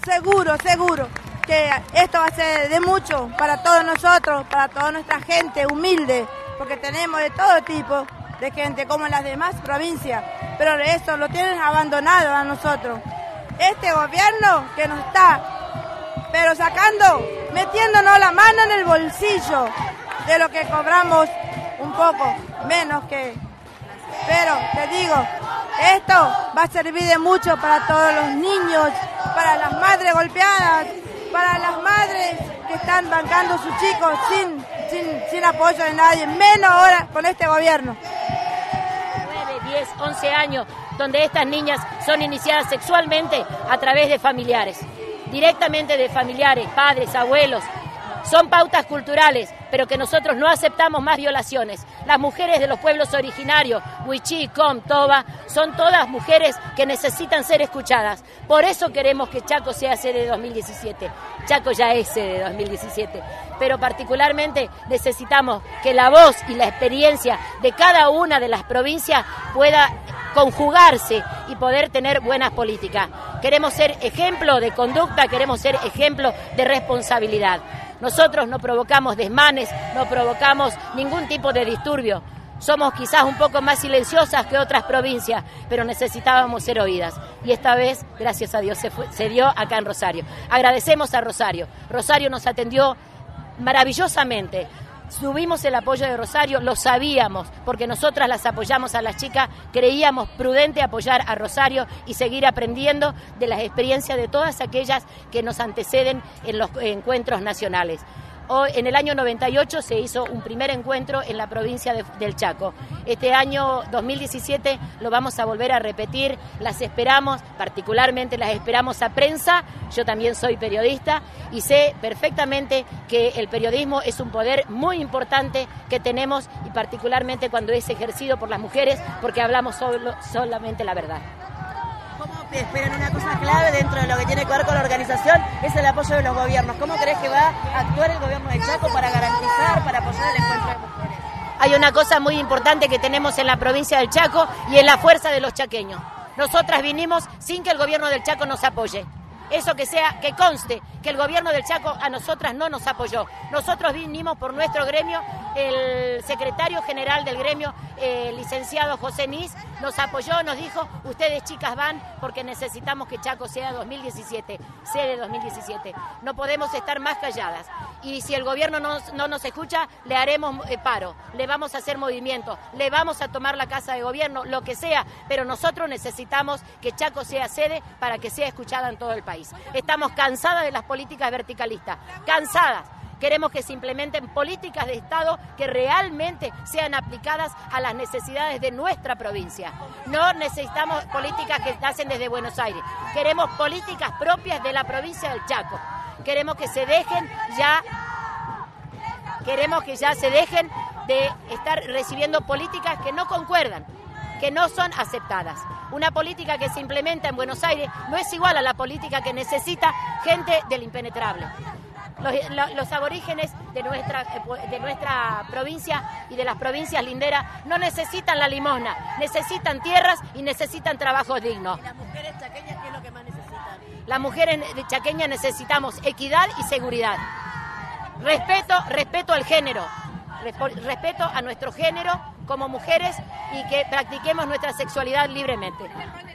seguro que esto va a ser de mucho para todos nosotros, para toda nuestra gente humilde, porque tenemos de todo tipo de gente como en las demás provincias, pero eso lo tienen abandonado a nosotros. Este gobierno que nos está, pero metiéndonos la mano en el bolsillo de lo que cobramos un poco menos que... Pero te digo, esto va a servir de mucho para todos los niños, para las madres golpeadas, para las madres que están bancando a sus chicos sin apoyo de nadie, menos ahora con este gobierno. 9, 10, 11 años, donde estas niñas son iniciadas sexualmente a través de familiares, directamente de familiares, padres, abuelos. Son pautas culturales, pero que nosotros no aceptamos más violaciones. Las mujeres de los pueblos originarios, Wichí, Com, Toba, son todas mujeres que necesitan ser escuchadas. Por eso queremos que Chaco sea sede de 2017. Chaco ya es sede de 2017, pero particularmente necesitamos que la voz y la experiencia de cada una de las provincias pueda conjugarse y poder tener buenas políticas. Queremos ser ejemplo de conducta, queremos ser ejemplo de responsabilidad. Nosotros no provocamos desmanes, no provocamos ningún tipo de disturbio. Somos quizás un poco más silenciosas que otras provincias, pero necesitábamos ser oídas. Y esta vez, gracias a Dios, se dio acá en Rosario. Agradecemos a Rosario. Rosario nos atendió maravillosamente. Tuvimos el apoyo de Rosario, lo sabíamos, porque nosotras las apoyamos a las chicas, creíamos prudente apoyar a Rosario y seguir aprendiendo de las experiencias de todas aquellas que nos anteceden en los encuentros nacionales. Hoy, en el año 98 se hizo un primer encuentro en la provincia del Chaco. Este año 2017 lo vamos a volver a repetir, las esperamos, particularmente las esperamos a prensa. Yo también soy periodista y sé perfectamente que el periodismo es un poder muy importante que tenemos y particularmente cuando es ejercido por las mujeres, porque hablamos solamente la verdad. ¿Cómo te esperan? Una cosa clave dentro de lo que tiene que ver con la organización es el apoyo de los gobiernos. ¿Cómo crees que va a actuar el gobierno de Chaco para garantizar, para apoyar el encuentro de mujeres? Hay una cosa muy importante que tenemos en la provincia del Chaco y es la fuerza de los chaqueños. Nosotras vinimos sin que el gobierno del Chaco nos apoye. Eso que conste que el gobierno del Chaco a nosotras no nos apoyó. Nosotros vinimos por nuestro gremio, el secretario general del gremio, el licenciado José Nis, nos apoyó, nos dijo, ustedes chicas van porque necesitamos que Chaco sea 2017, sede 2017. No podemos estar más calladas. Y si el gobierno no nos escucha, le haremos paro, le vamos a hacer movimiento, le vamos a tomar la casa de gobierno, lo que sea, pero nosotros necesitamos que Chaco sea sede para que sea escuchada en todo el país. Estamos cansadas de las políticas verticalistas, cansadas. Queremos que se implementen políticas de Estado que realmente sean aplicadas a las necesidades de nuestra provincia. No necesitamos políticas que nacen desde Buenos Aires. Queremos políticas propias de la provincia del Chaco. Queremos que ya se dejen de estar recibiendo políticas que no concuerdan, que no son aceptadas. Una política que se implementa en Buenos Aires no es igual a la política que necesita gente del impenetrable. Los aborígenes de nuestra provincia y de las provincias linderas no necesitan la limosna, necesitan tierras y necesitan trabajos dignos. ¿Y las mujeres chaqueñas qué es lo que más necesitan? Las mujeres chaqueñas necesitamos equidad y seguridad. Respeto al género, respeto a nuestro género como mujeres y que practiquemos nuestra sexualidad libremente.